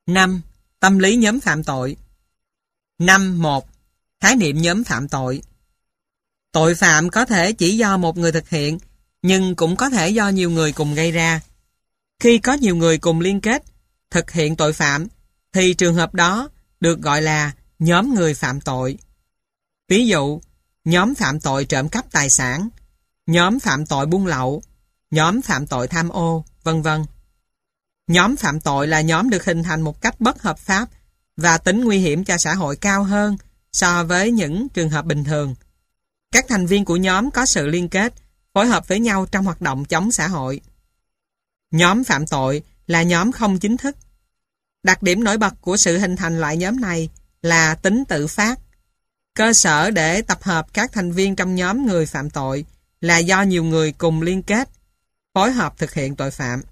5. Tâm lý nhóm phạm tội. 5.1. Khái niệm nhóm phạm tội. Tội phạm có thể chỉ do một người thực hiện, nhưng cũng có thể do nhiều người cùng gây ra. Khi có nhiều người cùng liên kết thực hiện tội phạm, thì trường hợp đó được gọi là nhóm người phạm tội. Ví dụ, nhóm phạm tội trộm cắp tài sản, nhóm phạm tội buôn lậu, nhóm phạm tội tham ô, vân vân. Nhóm phạm tội là nhóm được hình thành một cách bất hợp pháp và tính nguy hiểm cho xã hội cao hơn so với những trường hợp bình thường. Các thành viên của nhóm có sự liên kết, phối hợp với nhau trong hoạt động chống xã hội. Nhóm phạm tội là nhóm không chính thức. Đặc điểm nổi bật của sự hình thành loại nhóm này là tính tự phát. Cơ sở để tập hợp các thành viên trong nhóm người phạm tội là do nhiều người cùng liên kết, phối hợp thực hiện tội phạm.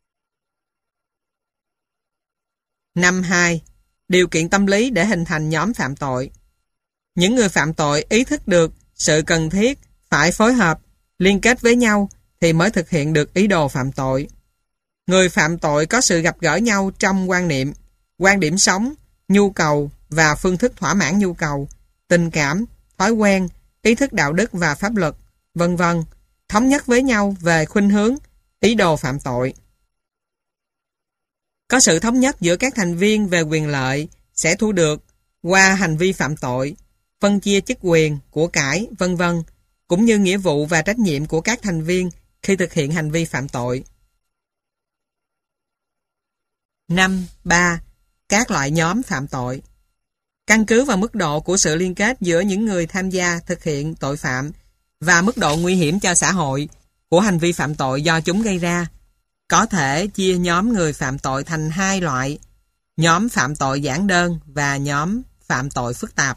5.2. Điều kiện tâm lý để hình thành nhóm phạm tội. Những người phạm tội ý thức được sự cần thiết phải phối hợp, liên kết với nhau thì mới thực hiện được ý đồ phạm tội. Người phạm tội có sự gặp gỡ nhau trong quan điểm sống, nhu cầu và phương thức thỏa mãn nhu cầu, tình cảm, thói quen, ý thức đạo đức và pháp luật, vân vân, thống nhất với nhau về khuynh hướng, ý đồ phạm tội. Có sự thống nhất giữa các thành viên về quyền lợi sẽ thu được qua hành vi phạm tội, phân chia chức quyền, của cải, vân vân, cũng như nghĩa vụ và trách nhiệm của các thành viên khi thực hiện hành vi phạm tội. 5.3. Các loại nhóm phạm tội. Căn cứ vào mức độ của sự liên kết giữa những người tham gia thực hiện tội phạm và mức độ nguy hiểm cho xã hội của hành vi phạm tội do chúng gây ra, có thể chia nhóm người phạm tội thành hai loại: nhóm phạm tội giản đơn và nhóm phạm tội phức tạp.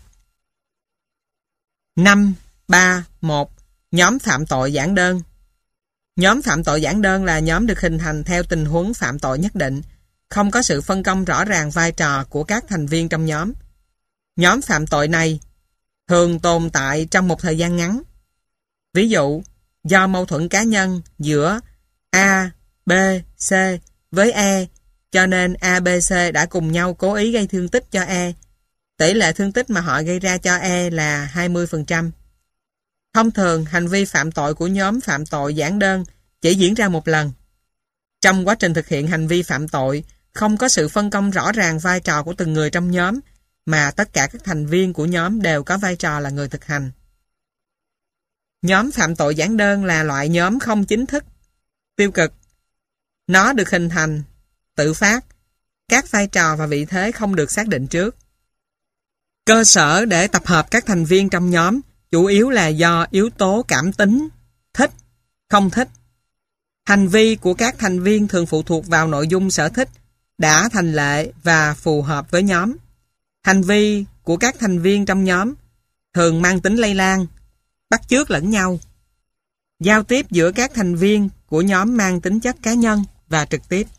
5.3.1. Nhóm phạm tội giản đơn. Nhóm phạm tội giản đơn là nhóm được hình thành theo tình huống phạm tội nhất định, không có sự phân công rõ ràng vai trò của các thành viên trong nhóm. Nhóm phạm tội này thường tồn tại trong một thời gian ngắn. Ví dụ, do mâu thuẫn cá nhân giữa A, B, C với E, cho nên A, B, C đã cùng nhau cố ý gây thương tích cho E. Tỷ lệ thương tích mà họ gây ra cho E là 20%. Thông thường, hành vi phạm tội của nhóm phạm tội giản đơn chỉ diễn ra một lần. Trong quá trình thực hiện hành vi phạm tội, không có sự phân công rõ ràng vai trò của từng người trong nhóm, mà tất cả các thành viên của nhóm đều có vai trò là người thực hành. Nhóm phạm tội giản đơn là loại nhóm không chính thức, tiêu cực. Nó được hình thành tự phát, các vai trò và vị thế không được xác định trước. Cơ sở để tập hợp các thành viên trong nhóm chủ yếu là do yếu tố cảm tính, thích, không thích. Hành vi của các thành viên thường phụ thuộc vào nội dung sở thích đã thành lệ và phù hợp với nhóm. Hành vi của các thành viên trong nhóm thường mang tính lây lan, bắt chước lẫn nhau. Giao tiếp giữa các thành viên của nhóm mang tính chất cá nhân và trực tiếp.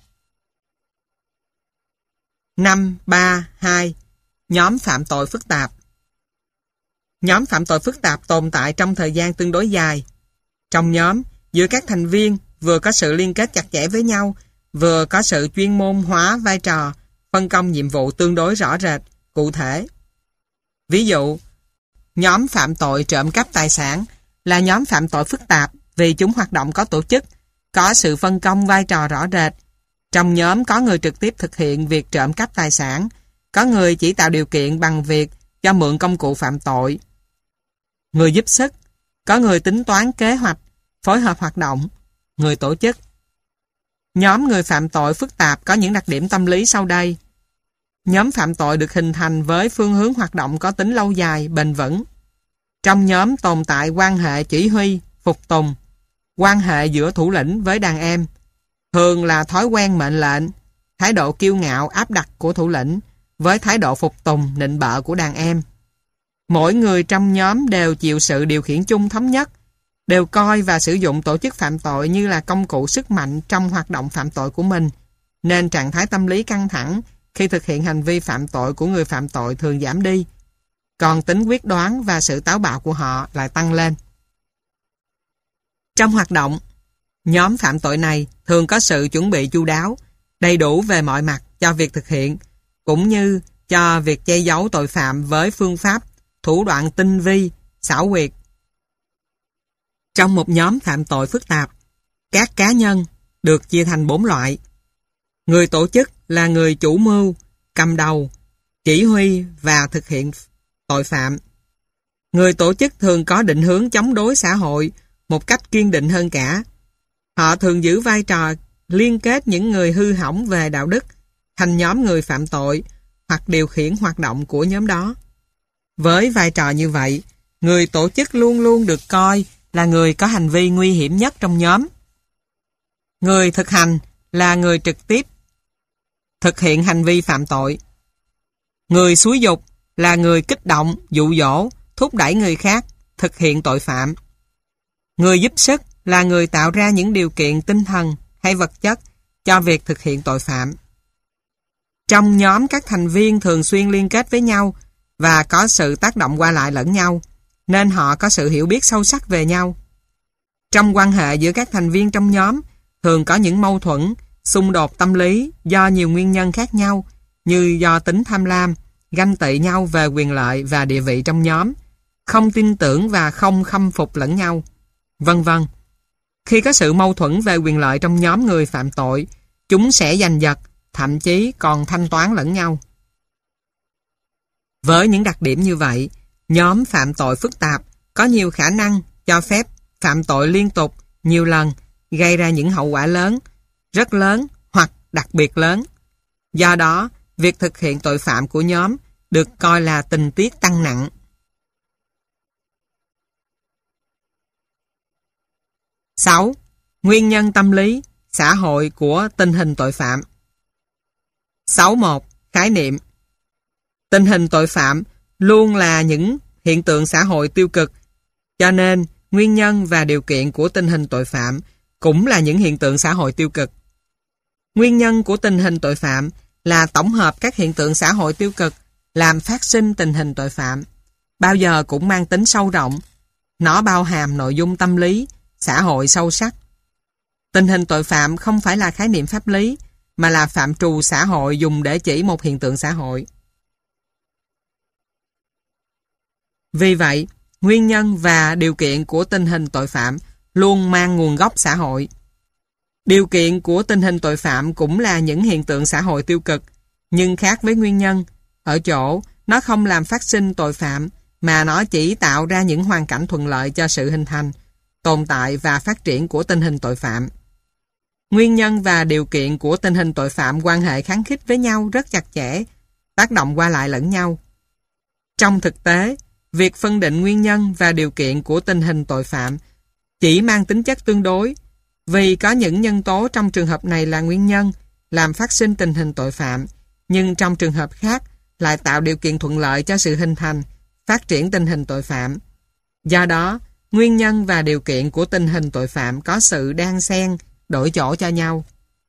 5.3.2. Nhóm phạm tội phức tạp. Nhóm phạm tội phức tạp tồn tại trong thời gian tương đối dài. Trong nhóm, giữa các thành viên vừa có sự liên kết chặt chẽ với nhau, vừa có sự chuyên môn hóa vai trò, phân công nhiệm vụ tương đối rõ rệt, cụ thể. Ví dụ, nhóm phạm tội trộm cắp tài sản là nhóm phạm tội phức tạp vì chúng hoạt động có tổ chức, có sự phân công vai trò rõ rệt. Trong nhóm có người trực tiếp thực hiện việc trộm cắp tài sản, có người chỉ tạo điều kiện bằng việc cho mượn công cụ phạm tội, người giúp sức, có người tính toán kế hoạch, phối hợp hoạt động, người tổ chức. Nhóm người phạm tội phức tạp có những đặc điểm tâm lý sau đây. Nhóm phạm tội được hình thành với phương hướng hoạt động có tính lâu dài, bền vững. Trong nhóm tồn tại quan hệ chỉ huy, phục tùng, quan hệ giữa thủ lĩnh với đàn em, thường là thói quen mệnh lệnh, thái độ kiêu ngạo áp đặt của thủ lĩnh với thái độ phục tùng nịnh bợ của đàn em. Mỗi người trong nhóm đều chịu sự điều khiển chung thống nhất, đều coi và sử dụng tổ chức phạm tội như là công cụ sức mạnh trong hoạt động phạm tội của mình, nên trạng thái tâm lý căng thẳng khi thực hiện hành vi phạm tội của người phạm tội thường giảm đi, còn tính quyết đoán và sự táo bạo của họ lại tăng lên. Trong hoạt động, nhóm phạm tội này thường có sự chuẩn bị chu đáo, đầy đủ về mọi mặt cho việc thực hiện, cũng như cho việc che giấu tội phạm với phương pháp, thủ đoạn tinh vi, xảo quyệt. Trong một nhóm phạm tội phức tạp, các cá nhân được chia thành 4 loại. Người tổ chức là người chủ mưu, cầm đầu, chỉ huy và thực hiện tội phạm. Người tổ chức thường có định hướng chống đối xã hội một cách kiên định hơn cả. Họ thường giữ vai trò liên kết những người hư hỏng về đạo đức thành nhóm người phạm tội hoặc điều khiển hoạt động của nhóm đó. Với vai trò như vậy, người tổ chức luôn luôn được coi là người có hành vi nguy hiểm nhất trong nhóm. Người thực hành là người trực tiếp thực hiện hành vi phạm tội. Người xúi giục là người kích động, dụ dỗ, thúc đẩy người khác thực hiện tội phạm. Người giúp sức là người tạo ra những điều kiện tinh thần hay vật chất cho việc thực hiện tội phạm. Trong nhóm, các thành viên thường xuyên liên kết với nhau và có sự tác động qua lại lẫn nhau, nên họ có sự hiểu biết sâu sắc về nhau. Trong quan hệ giữa các thành viên trong nhóm, thường có những mâu thuẫn, xung đột tâm lý do nhiều nguyên nhân khác nhau, như do tính tham lam, ganh tị nhau về quyền lợi và địa vị trong nhóm, không tin tưởng và không khâm phục lẫn nhau, vân vân. Khi có sự mâu thuẫn về quyền lợi trong nhóm người phạm tội, chúng sẽ giành giật, thậm chí còn thanh toán lẫn nhau. Với những đặc điểm như vậy, nhóm phạm tội phức tạp có nhiều khả năng cho phép phạm tội liên tục, nhiều lần, gây ra những hậu quả lớn, rất lớn hoặc đặc biệt lớn. Do đó, việc thực hiện tội phạm của nhóm được coi là tình tiết tăng nặng. 6. Nguyên nhân tâm lý, xã hội của tình hình tội phạm. 6.1. Khái niệm. Tình hình tội phạm luôn là những hiện tượng xã hội tiêu cực, cho nên nguyên nhân và điều kiện của tình hình tội phạm cũng là những hiện tượng xã hội tiêu cực. Nguyên nhân của tình hình tội phạm là tổng hợp các hiện tượng xã hội tiêu cực làm phát sinh tình hình tội phạm, bao giờ cũng mang tính sâu rộng. Nó bao hàm nội dung tâm lý, xã hội sâu sắc. Tình hình tội phạm không phải là khái niệm pháp lý, mà là phạm trù xã hội dùng để chỉ một hiện tượng xã hội. Vì vậy, nguyên nhân và điều kiện của tình hình tội phạm luôn mang nguồn gốc xã hội. Điều kiện của tình hình tội phạm cũng là những hiện tượng xã hội tiêu cực, nhưng khác với nguyên nhân, ở chỗ nó không làm phát sinh tội phạm, mà nó chỉ tạo ra những hoàn cảnh thuận lợi cho sự hình thành, tồn tại và phát triển của tình hình tội phạm. Nguyên nhân và điều kiện của tình hình tội phạm quan hệ khăng khít với nhau rất chặt chẽ, tác động qua lại lẫn nhau. Trong thực tế, việc phân định nguyên nhân và điều kiện của tình hình tội phạm chỉ mang tính chất tương đối, vì có những nhân tố trong trường hợp này là nguyên nhân làm phát sinh tình hình tội phạm, nhưng trong trường hợp khác lại tạo điều kiện thuận lợi cho sự hình thành, phát triển tình hình tội phạm. Do đó, nguyên nhân và điều kiện của tình hình tội phạm có sự đan xen, đổi chỗ cho nhau.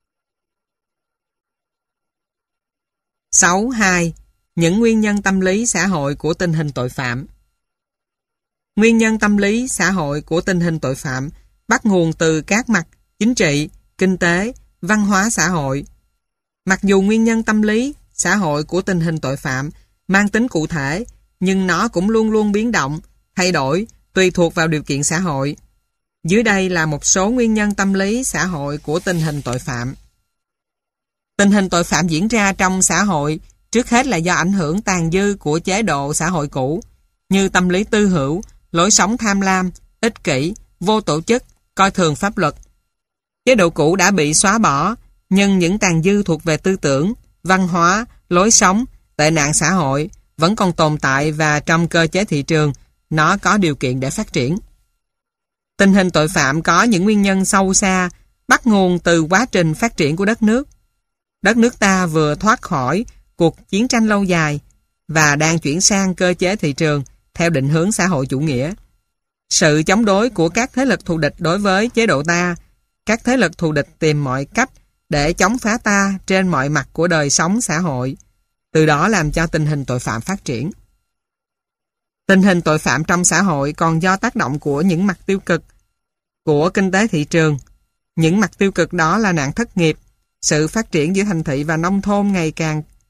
6.2. Những nguyên nhân tâm lý xã hội của tình hình tội phạm. Nguyên nhân tâm lý xã hội của tình hình tội phạm bắt nguồn từ các mặt chính trị, kinh tế, văn hóa xã hội. Mặc dù nguyên nhân tâm lý xã hội của tình hình tội phạm mang tính cụ thể, nhưng nó cũng luôn luôn biến động, thay đổi, tùy thuộc vào điều kiện xã hội. Dưới đây là một số nguyên nhân tâm lý xã hội của tình hình tội phạm. Tình hình tội phạm diễn ra trong xã hội trước hết là do ảnh hưởng tàn dư của chế độ xã hội cũ, như tâm lý tư hữu, lối sống tham lam, ích kỷ, vô tổ chức, coi thường pháp luật. Chế độ cũ đã bị xóa bỏ, nhưng những tàn dư thuộc về tư tưởng, văn hóa, lối sống, tệ nạn xã hội vẫn còn tồn tại, và trong cơ chế thị trường, nó có điều kiện để phát triển. Tình hình tội phạm có những nguyên nhân sâu xa, bắt nguồn từ quá trình phát triển của đất nước. Đất nước ta vừa thoát khỏi cuộc chiến tranh lâu dài và đang chuyển sang cơ chế thị trường theo định hướng xã hội chủ nghĩa. Sự chống đối của các thế lực thù địch đối với chế độ ta, các thế lực thù địch tìm mọi cách để chống phá ta trên mọi mặt của đời sống xã hội, từ đó làm cho tình hình tội phạm phát triển. Tình hình tội phạm trong xã hội còn do tác động của những mặt tiêu cực của kinh tế thị trường. Những mặt tiêu cực đó là nạn thất nghiệp, sự phát triển giữa thành thị và nông thôn ngày càng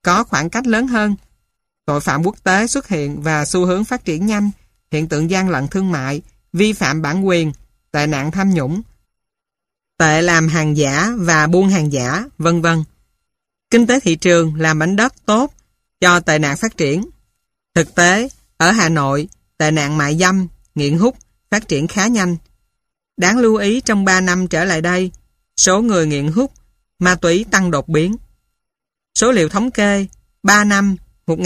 có khoảng cách lớn hơn. Tội phạm quốc tế xuất hiện và xu hướng phát triển nhanh, hiện tượng gian lận thương mại, vi phạm bản quyền, tệ nạn tham nhũng, tệ làm hàng giả và buôn hàng giả, vân vân. Kinh tế thị trường làm mảnh đất tốt cho tệ nạn phát triển. Thực tế, ở Hà Nội, tệ nạn mại dâm, nghiện hút phát triển khá nhanh. Đáng lưu ý trong 3 năm trở lại đây, số người nghiện hút, ma túy tăng đột biến. Số liệu thống kê 3 năm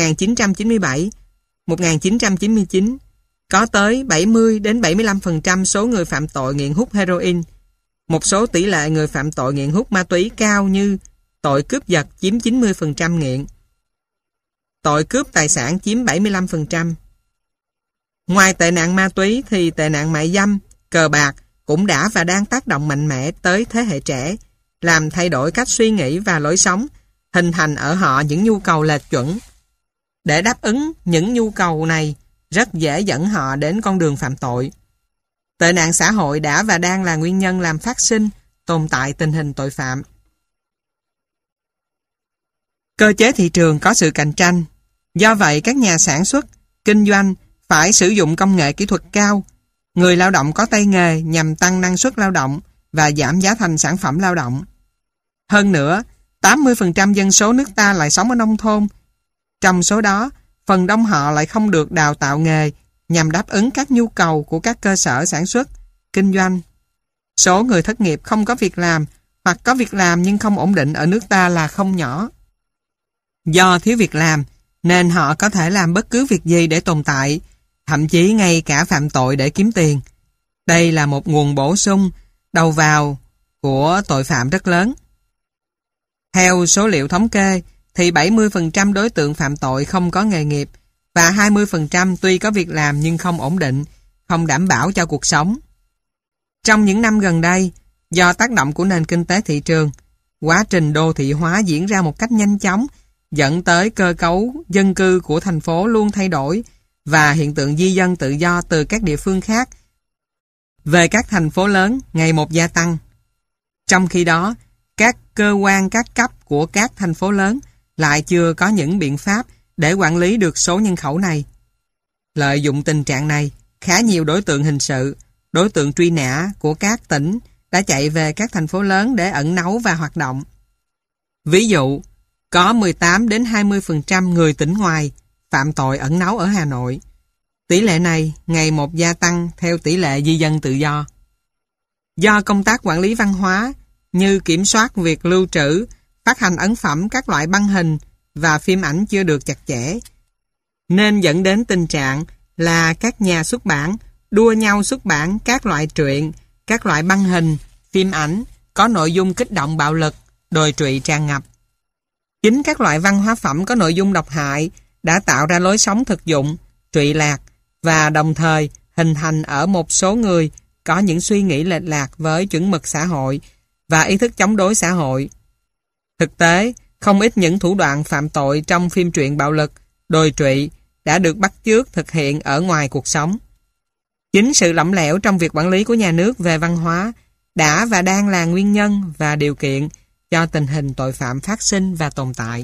1997-1999 có tới 70-75% số người phạm tội nghiện hút heroin. Một số tỷ lệ người phạm tội nghiện hút ma túy cao như tội cướp giật chiếm 90% nghiện. Tội cướp tài sản chiếm 75%. Ngoài tệ nạn ma túy thì tệ nạn mại dâm, cờ bạc cũng đã và đang tác động mạnh mẽ tới thế hệ trẻ, làm thay đổi cách suy nghĩ và lối sống, hình thành ở họ những nhu cầu lệch chuẩn. Để đáp ứng những nhu cầu này, rất dễ dẫn họ đến con đường phạm tội. Tệ nạn xã hội đã và đang là nguyên nhân làm phát sinh, tồn tại tình hình tội phạm. Cơ chế thị trường có sự cạnh tranh. Do vậy, các nhà sản xuất, kinh doanh phải sử dụng công nghệ kỹ thuật cao, người lao động có tay nghề nhằm tăng năng suất lao động và giảm giá thành sản phẩm lao động. Hơn nữa, 80% dân số nước ta lại sống ở nông thôn. Trong số đó, phần đông họ lại không được đào tạo nghề nhằm đáp ứng các nhu cầu của các cơ sở sản xuất, kinh doanh. Số người thất nghiệp không có việc làm hoặc có việc làm nhưng không ổn định ở nước ta là không nhỏ. Do thiếu việc làm nên họ có thể làm bất cứ việc gì để tồn tại, thậm chí ngay cả phạm tội để kiếm tiền. Đây là một nguồn bổ sung, đầu vào của tội phạm rất lớn. Theo số liệu thống kê, thì 70% đối tượng phạm tội không có nghề nghiệp và 20% tuy có việc làm nhưng không ổn định, không đảm bảo cho cuộc sống. Trong những năm gần đây, do tác động của nền kinh tế thị trường, quá trình đô thị hóa diễn ra một cách nhanh chóng, dẫn tới cơ cấu dân cư của thành phố luôn thay đổi và hiện tượng di dân tự do từ các địa phương khác về các thành phố lớn ngày một gia tăng. Trong khi đó, các cơ quan các cấp của các thành phố lớn lại chưa có những biện pháp để quản lý được số nhân khẩu này. Lợi dụng tình trạng này, khá nhiều đối tượng hình sự, đối tượng truy nã của các tỉnh đã chạy về các thành phố lớn để ẩn náu và hoạt động. Ví dụ, có 18-20% người tỉnh ngoài phạm tội ẩn náu ở Hà Nội. Tỷ lệ này ngày một gia tăng theo tỷ lệ di dân tự do. Do công tác quản lý văn hóa như kiểm soát việc lưu trữ, phát hành ấn phẩm các loại băng hình và phim ảnh chưa được chặt chẽ, nên dẫn đến tình trạng là các nhà xuất bản đua nhau xuất bản các loại truyện, các loại băng hình, phim ảnh có nội dung kích động bạo lực, đồi trụy tràn ngập. Chính các loại văn hóa phẩm có nội dung độc hại đã tạo ra lối sống thực dụng, trụy lạc và đồng thời hình thành ở một số người có những suy nghĩ lệch lạc với chuẩn mực xã hội và ý thức chống đối xã hội. Thực tế, không ít những thủ đoạn phạm tội trong phim truyện bạo lực, đồi trụy đã được bắt chước thực hiện ở ngoài cuộc sống. Chính sự lỏng lẻo trong việc quản lý của nhà nước về văn hóa đã và đang là nguyên nhân và điều kiện cho tình hình tội phạm phát sinh và tồn tại.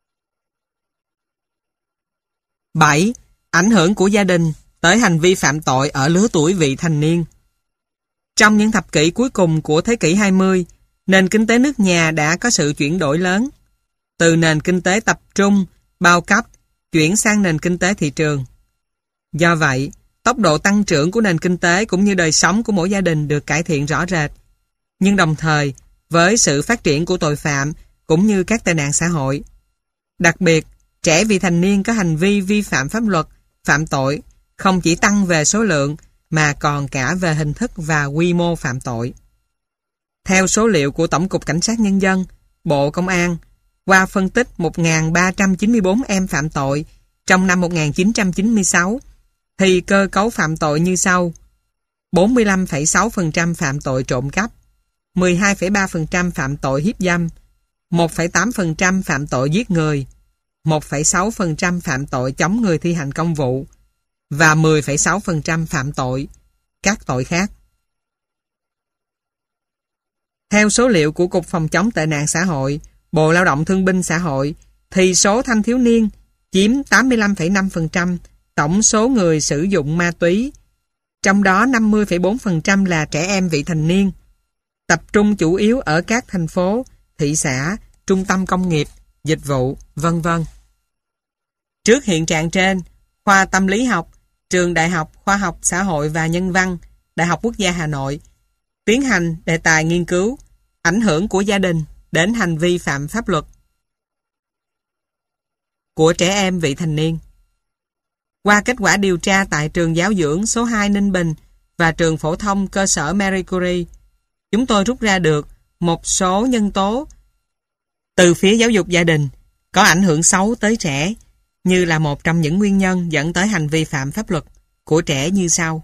7. Ảnh hưởng của gia đình tới hành vi phạm tội ở lứa tuổi vị thành niên. Trong những thập kỷ cuối cùng của thế kỷ 20, nền kinh tế nước nhà đã có sự chuyển đổi lớn. Từ nền kinh tế tập trung, bao cấp, chuyển sang nền kinh tế thị trường. Do vậy, tốc độ tăng trưởng của nền kinh tế cũng như đời sống của mỗi gia đình được cải thiện rõ rệt. Nhưng đồng thời, với sự phát triển của tội phạm cũng như các tệ nạn xã hội. Đặc biệt, trẻ vị thành niên có hành vi vi phạm pháp luật, phạm tội không chỉ tăng về số lượng mà còn cả về hình thức và quy mô phạm tội. Theo số liệu của Tổng cục Cảnh sát Nhân dân, Bộ Công an, qua phân tích 1.394 em phạm tội trong năm 1996, thì cơ cấu phạm tội như sau: 45,6% phạm tội trộm cắp, 12,3% phạm tội hiếp dâm, 1,8% phạm tội giết người, 1,6% phạm tội chống người thi hành công vụ và 10,6% phạm tội các tội khác. Theo số liệu của Cục Phòng chống tệ nạn xã hội, Bộ Lao động Thương binh Xã hội, thì số thanh thiếu niên chiếm 85,5% tổng số người sử dụng ma túy, trong đó 50,4% là trẻ em vị thành niên, tập trung chủ yếu ở các thành phố, thị xã, trung tâm công nghiệp, dịch vụ, vân vân. Trước hiện trạng trên, khoa tâm lý học, trường Đại học Khoa học Xã hội và Nhân văn, Đại học Quốc gia Hà Nội tiến hành đề tài nghiên cứu ảnh hưởng của gia đình đến hành vi phạm pháp luật của trẻ em vị thành niên. Qua kết quả điều tra tại trường giáo dưỡng số 2 Ninh Bình và trường phổ thông cơ sở Marie Curie, chúng tôi rút ra được một số nhân tố từ phía giáo dục gia đình có ảnh hưởng xấu tới trẻ như là một trong những nguyên nhân dẫn tới hành vi phạm pháp luật của trẻ như sau.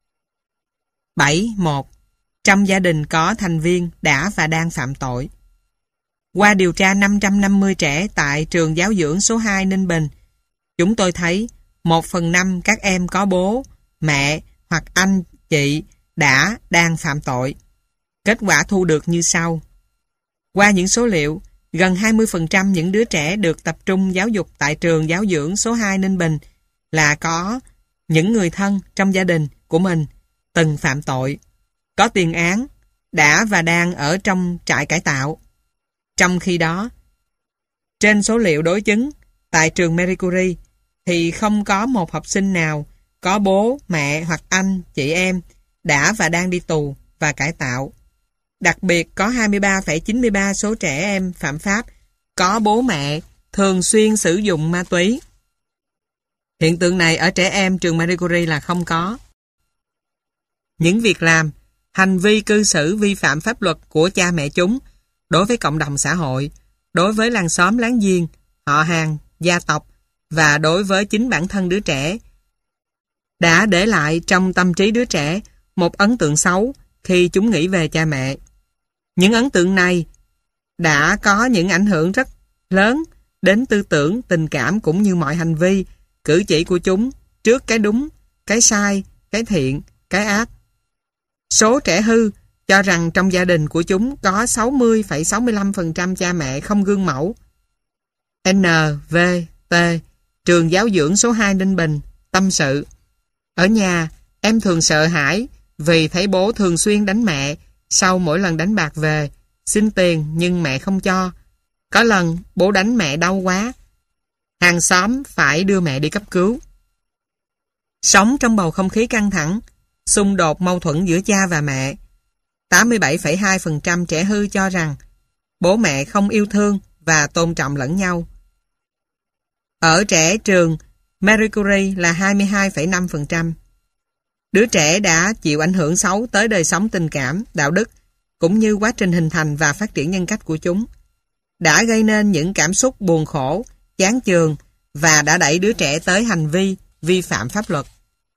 7.1. Trong gia đình có thành viên đã và đang phạm tội. Qua điều tra 550 trẻ tại trường giáo dưỡng số 2 Ninh Bình, chúng tôi thấy 1/5 các em có bố, mẹ hoặc anh, chị đã đang phạm tội. Kết quả thu được như sau. Qua những số liệu, gần 20% những đứa trẻ được tập trung giáo dục tại trường giáo dưỡng số 2 Ninh Bình là có những người thân trong gia đình của mình từng phạm tội, có tiền án, đã và đang ở trong trại cải tạo. Trong khi đó, trên số liệu đối chứng tại trường Marie Curie thì không có một học sinh nào có bố, mẹ hoặc anh, chị em đã và đang đi tù và cải tạo. Đặc biệt có 23,93 số trẻ em phạm pháp có bố mẹ thường xuyên sử dụng ma túy. Hiện tượng này ở trẻ em trường Marie Curie là không có. Những việc làm, hành vi cư xử vi phạm pháp luật của cha mẹ chúng đối với cộng đồng xã hội, đối với làng xóm láng giềng, họ hàng, gia tộc và đối với chính bản thân đứa trẻ đã để lại trong tâm trí đứa trẻ một ấn tượng xấu khi chúng nghĩ về cha mẹ. Những ấn tượng này đã có những ảnh hưởng rất lớn đến tư tưởng, tình cảm cũng như mọi hành vi, cử chỉ của chúng trước cái đúng, cái sai, cái thiện, cái ác. Số trẻ hư cho rằng trong gia đình của chúng có 60,65% cha mẹ không gương mẫu. NVT, trường giáo dưỡng số 2 Ninh Bình, tâm sự. Ở nhà, em thường sợ hãi vì thấy bố thường xuyên đánh mẹ sau mỗi lần đánh bạc về, xin tiền nhưng mẹ không cho. Có lần bố đánh mẹ đau quá, hàng xóm phải đưa mẹ đi cấp cứu. Sống trong bầu không khí căng thẳng, xung đột mâu thuẫn giữa cha và mẹ. 87,2% trẻ hư cho rằng bố mẹ không yêu thương và tôn trọng lẫn nhau. Ở trẻ trường Marie Curie là 22,5%. Đứa trẻ đã chịu ảnh hưởng xấu tới đời sống tình cảm, đạo đức, cũng như quá trình hình thành và phát triển nhân cách của chúng. Đã gây nên những cảm xúc buồn khổ, chán chường và đã đẩy đứa trẻ tới hành vi vi phạm pháp luật.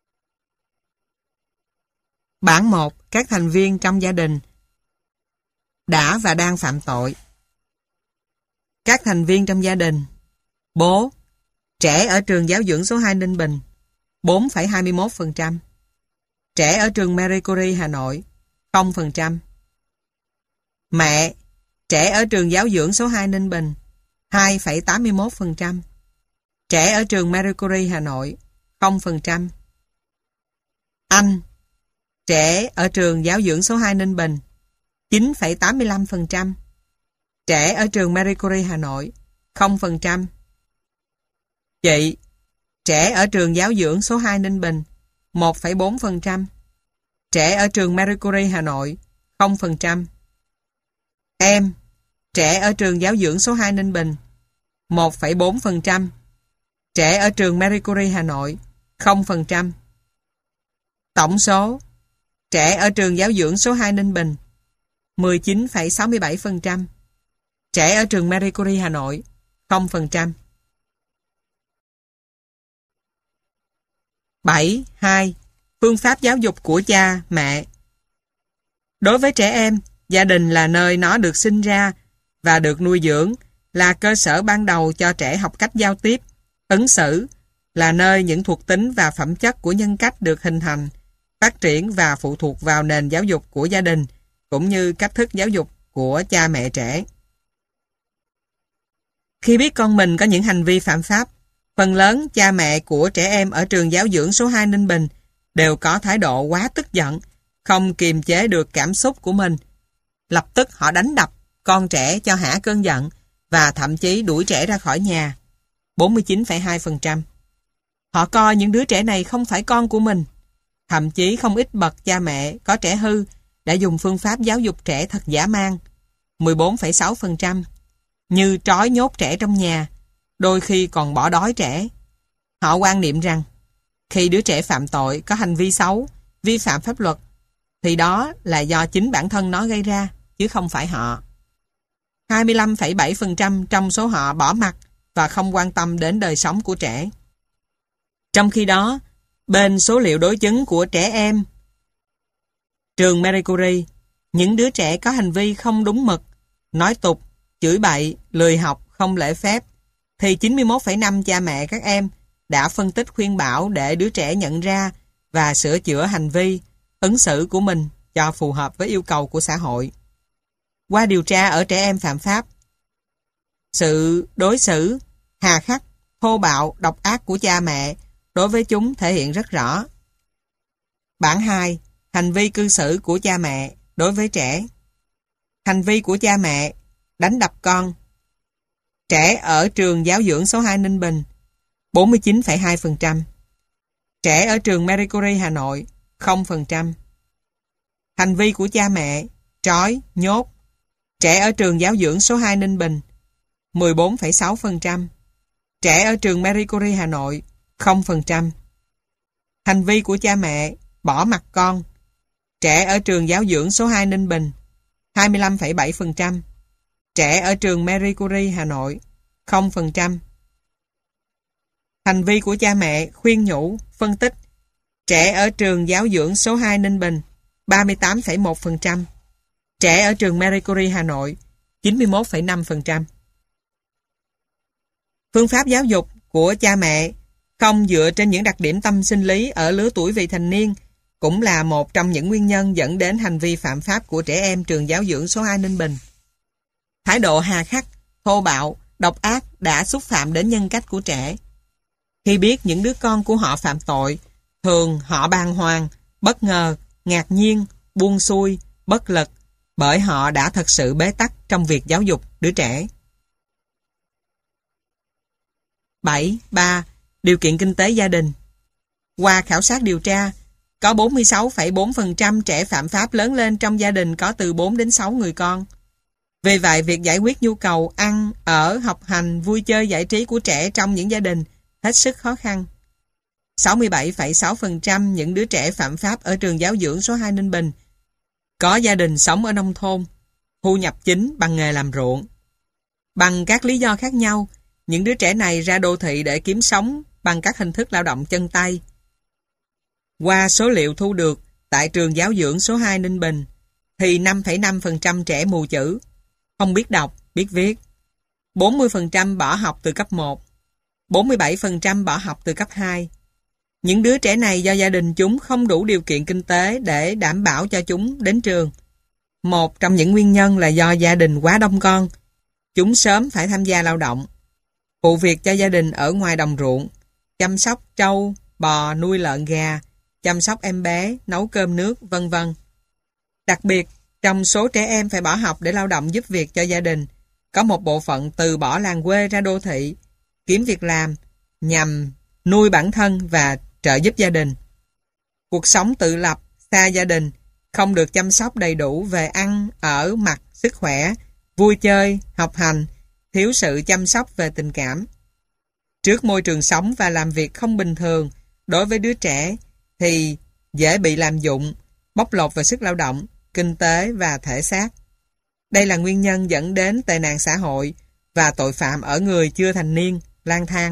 Bản 1. Các thành viên trong gia đình đã và đang phạm tội. Các thành viên trong gia đình. Bố, trẻ ở trường giáo dưỡng số 2 Ninh Bình, 4,21%. Trẻ ở trường Marie Curie Hà Nội, 0%. Mẹ, trẻ ở trường giáo dưỡng số 2 Ninh Bình, 2,81%. Trẻ ở trường Marie Curie Hà Nội, 0%. Anh, trẻ ở trường giáo dưỡng số 2 Ninh Bình, 9,85%. Trẻ ở trường Marie Curie Hà Nội, 0%. Chị, trẻ ở trường giáo dưỡng số 2 Ninh Bình, 1,4%. Trẻ ở trường Marie Curie Hà Nội, 0%. Em, trẻ ở trường giáo dưỡng số 2 Ninh Bình, 1,4%. Trẻ ở trường Marie Curie Hà Nội, 0%. Tổng số, trẻ ở trường giáo dưỡng số 2 Ninh Bình, 19,67%. Trẻ ở trường Marie Curie Hà Nội, 0%. 7.2. Phương pháp giáo dục của cha, mẹ. Đối với trẻ em, gia đình là nơi nó được sinh ra và được nuôi dưỡng, là cơ sở ban đầu cho trẻ học cách giao tiếp, ứng xử, là nơi những thuộc tính và phẩm chất của nhân cách được hình thành, phát triển và phụ thuộc vào nền giáo dục của gia đình, cũng như cách thức giáo dục của cha mẹ trẻ. Khi biết con mình có những hành vi phạm pháp, phần lớn cha mẹ của trẻ em ở trường giáo dưỡng số 2 Ninh Bình đều có thái độ quá tức giận, không kiềm chế được cảm xúc của mình. Lập tức họ đánh đập con trẻ cho hả cơn giận và thậm chí đuổi trẻ ra khỏi nhà. 49,2%. Họ coi những đứa trẻ này không phải con của mình. Thậm chí không ít bậc cha mẹ có trẻ hư đã dùng phương pháp giáo dục trẻ thật dã man. 14,6%. Như trói nhốt trẻ trong nhà, đôi khi còn bỏ đói trẻ. Họ quan niệm rằng khi đứa trẻ phạm tội có hành vi xấu, vi phạm pháp luật, thì đó là do chính bản thân nó gây ra, chứ không phải họ. 25,7% trong số họ bỏ mặc và không quan tâm đến đời sống của trẻ. Trong khi đó, bên số liệu đối chứng của trẻ em trường Marie Curie, những đứa trẻ có hành vi không đúng mực, nói tục, chửi bậy, lười học, không lễ phép, thì 91,5 cha mẹ các em đã phân tích khuyên bảo để đứa trẻ nhận ra và sửa chữa hành vi, ứng xử của mình cho phù hợp với yêu cầu của xã hội. Qua điều tra ở trẻ em phạm pháp, sự đối xử hà khắc, thô bạo, độc ác của cha mẹ đối với chúng thể hiện rất rõ. Bảng 2. Hành vi cư xử của cha mẹ đối với trẻ. Hành vi của cha mẹ: đánh đập con. Trẻ ở trường giáo dưỡng số 2 Ninh Bình 49,2%. Trẻ ở trường Marie Curie Hà Nội 0%. Hành vi của cha mẹ: trói, nhốt. Trẻ ở trường giáo dưỡng số 2 Ninh Bình 14,6%. Trẻ ở trường Marie Curie Hà Nội 0%. Hành vi của cha mẹ: bỏ mặc con. Trẻ ở trường giáo dưỡng số 2 Ninh Bình 25,7%. Trẻ ở trường Marie Curie Hà Nội 0%. Hành vi của cha mẹ: khuyên nhủ, phân tích. Trẻ ở trường giáo dưỡng số 2 Ninh Bình 38,1%. Trẻ ở trường Marie Curie Hà Nội 91,5%. Phương pháp giáo dục của cha mẹ không dựa trên những đặc điểm tâm sinh lý ở lứa tuổi vị thành niên cũng là một trong những nguyên nhân dẫn đến hành vi phạm pháp của trẻ em trường giáo dưỡng số 2 Ninh Bình. Thái độ hà khắc, thô bạo, độc ác đã xúc phạm đến nhân cách của trẻ. Khi biết những đứa con của họ phạm tội, thường họ bàng hoàng, bất ngờ, ngạc nhiên, buông xuôi, bất lực, bởi họ đã thật sự bế tắc trong việc giáo dục đứa trẻ. 7.3. Điều kiện kinh tế gia đình. Qua khảo sát điều tra, có 46,4% trẻ phạm pháp lớn lên trong gia đình có từ 4 đến 6 người con. Vì vậy, việc giải quyết nhu cầu ăn, ở, học hành, vui chơi, giải trí của trẻ trong những gia đình hết sức khó khăn. 67,6% những đứa trẻ phạm pháp ở trường giáo dưỡng số 2 Ninh Bình có gia đình sống ở nông thôn, thu nhập chính bằng nghề làm ruộng. Bằng các lý do khác nhau, những đứa trẻ này ra đô thị để kiếm sống bằng các hình thức lao động chân tay. Qua số liệu thu được tại trường giáo dưỡng số 2 Ninh Bình, thì 5,5% trẻ mù chữ, không biết đọc, biết viết. 40% bỏ học từ cấp 1, 47% bỏ học từ cấp 2. Những đứa trẻ này do gia đình chúng không đủ điều kiện kinh tế để đảm bảo cho chúng đến trường. Một trong những nguyên nhân là do gia đình quá đông con, chúng sớm phải tham gia lao động, phụ việc cho gia đình ở ngoài đồng ruộng, chăm sóc trâu, bò, nuôi lợn gà, chăm sóc em bé, nấu cơm nước, vân vân. Đặc biệt, trong số trẻ em phải bỏ học để lao động giúp việc cho gia đình, có một bộ phận từ bỏ làng quê ra đô thị, kiếm việc làm, nhằm nuôi bản thân và trợ giúp gia đình. Cuộc sống tự lập, xa gia đình, không được chăm sóc đầy đủ về ăn, ở, mặc, sức khỏe, vui chơi, học hành, thiếu sự chăm sóc về tình cảm. Trước môi trường sống và làm việc không bình thường đối với đứa trẻ thì dễ bị lạm dụng, bóc lột về sức lao động, kinh tế và thể xác. Đây là nguyên nhân dẫn đến tệ nạn xã hội và tội phạm ở người chưa thành niên, lang thang.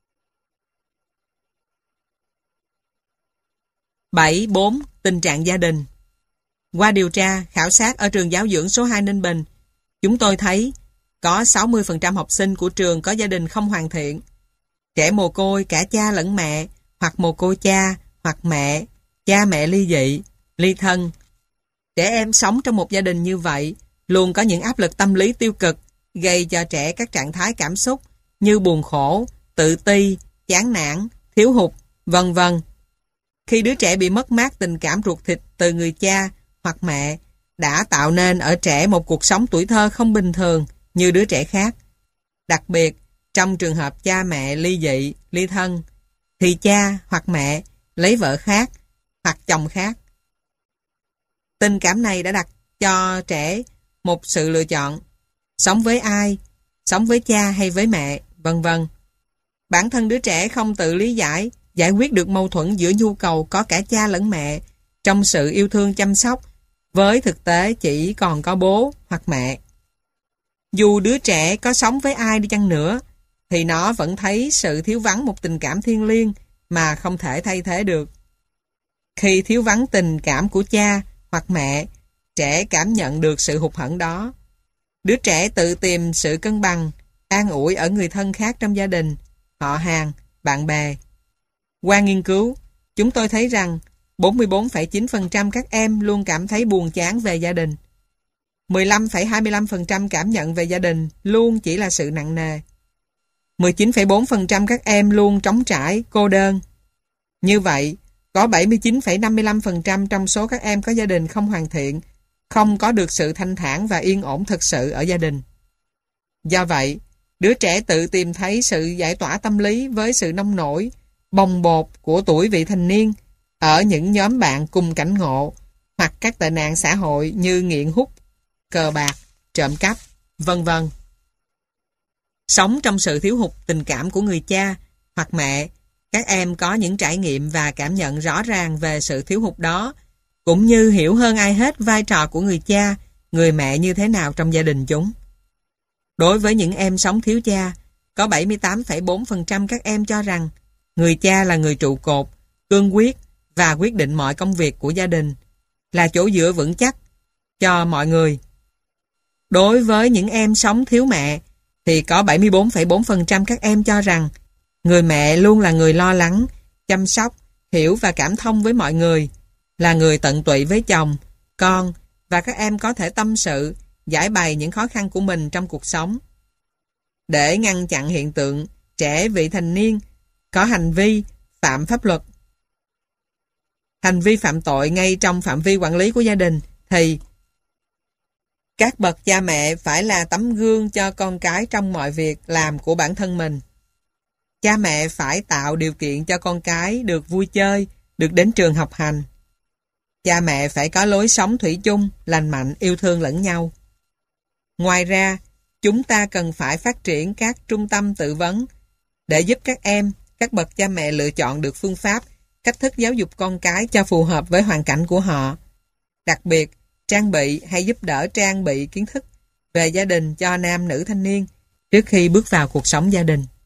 7.4. Tình trạng gia đình. Qua điều tra, khảo sát ở trường giáo dưỡng số 2 Ninh Bình, chúng tôi thấy có 60% học sinh của trường có gia đình không hoàn thiện. Trẻ mồ côi cả cha lẫn mẹ, hoặc mồ côi cha, hoặc mẹ, cha mẹ ly dị, ly thân. Trẻ em sống trong một gia đình như vậy luôn có những áp lực tâm lý tiêu cực gây cho trẻ các trạng thái cảm xúc như buồn khổ, tự ti, chán nản, thiếu hụt, vân vân. Khi đứa trẻ bị mất mát tình cảm ruột thịt từ người cha hoặc mẹ đã tạo nên ở trẻ một cuộc sống tuổi thơ không bình thường như đứa trẻ khác. Đặc biệt, trong trường hợp cha mẹ ly dị, ly thân, thì cha hoặc mẹ lấy vợ khác hoặc chồng khác. Tình cảm này đã đặt cho trẻ một sự lựa chọn, sống với ai, sống với cha hay với mẹ, vân vân. Bản thân đứa trẻ không tự lý giải quyết được mâu thuẫn giữa nhu cầu có cả cha lẫn mẹ trong sự yêu thương chăm sóc, với thực tế chỉ còn có bố hoặc mẹ. Dù đứa trẻ có sống với ai đi chăng nữa, thì nó vẫn thấy sự thiếu vắng một tình cảm thiêng liêng mà không thể thay thế được. Khi thiếu vắng tình cảm của cha hoặc mẹ, trẻ cảm nhận được sự hụt hẫng đó. Đứa trẻ tự tìm sự cân bằng, an ủi ở người thân khác trong gia đình, họ hàng, bạn bè. Qua nghiên cứu, chúng tôi thấy rằng 44,9% các em luôn cảm thấy buồn chán về gia đình. 15,25% cảm nhận về gia đình luôn chỉ là sự nặng nề. 19,4% các em luôn trống trải, cô đơn. Như vậy, có 79,55% trong số các em có gia đình không hoàn thiện, không có được sự thanh thản và yên ổn thực sự ở gia đình. Do vậy, đứa trẻ tự tìm thấy sự giải tỏa tâm lý với sự nông nổi, bồng bột của tuổi vị thành niên ở những nhóm bạn cùng cảnh ngộ hoặc các tệ nạn xã hội như nghiện hút, cờ bạc, trộm cắp, vân vân. Sống trong sự thiếu hụt tình cảm của người cha hoặc mẹ, các em có những trải nghiệm và cảm nhận rõ ràng về sự thiếu hụt đó, cũng như hiểu hơn ai hết vai trò của người cha, người mẹ như thế nào trong gia đình chúng. Đối với những em sống thiếu cha, có 78,4% các em cho rằng người cha là người trụ cột, cương quyết và quyết định mọi công việc của gia đình, là chỗ dựa vững chắc cho mọi người. Đối với những em sống thiếu mẹ, thì có 74,4% các em cho rằng người mẹ luôn là người lo lắng, chăm sóc, hiểu và cảm thông với mọi người, là người tận tụy với chồng, con và các em có thể tâm sự, giải bày những khó khăn của mình trong cuộc sống. Để ngăn chặn hiện tượng trẻ vị thành niên có hành vi phạm pháp luật, hành vi phạm tội ngay trong phạm vi quản lý của gia đình, thì các bậc cha mẹ phải là tấm gương cho con cái trong mọi việc làm của bản thân mình. Cha mẹ phải tạo điều kiện cho con cái được vui chơi, được đến trường học hành. Cha mẹ phải có lối sống thủy chung, lành mạnh, yêu thương lẫn nhau. Ngoài ra, chúng ta cần phải phát triển các trung tâm tự vấn để giúp các em, các bậc cha mẹ lựa chọn được phương pháp, cách thức giáo dục con cái cho phù hợp với hoàn cảnh của họ. Đặc biệt, trang bị hay giúp đỡ trang bị kiến thức về gia đình cho nam nữ thanh niên trước khi bước vào cuộc sống gia đình.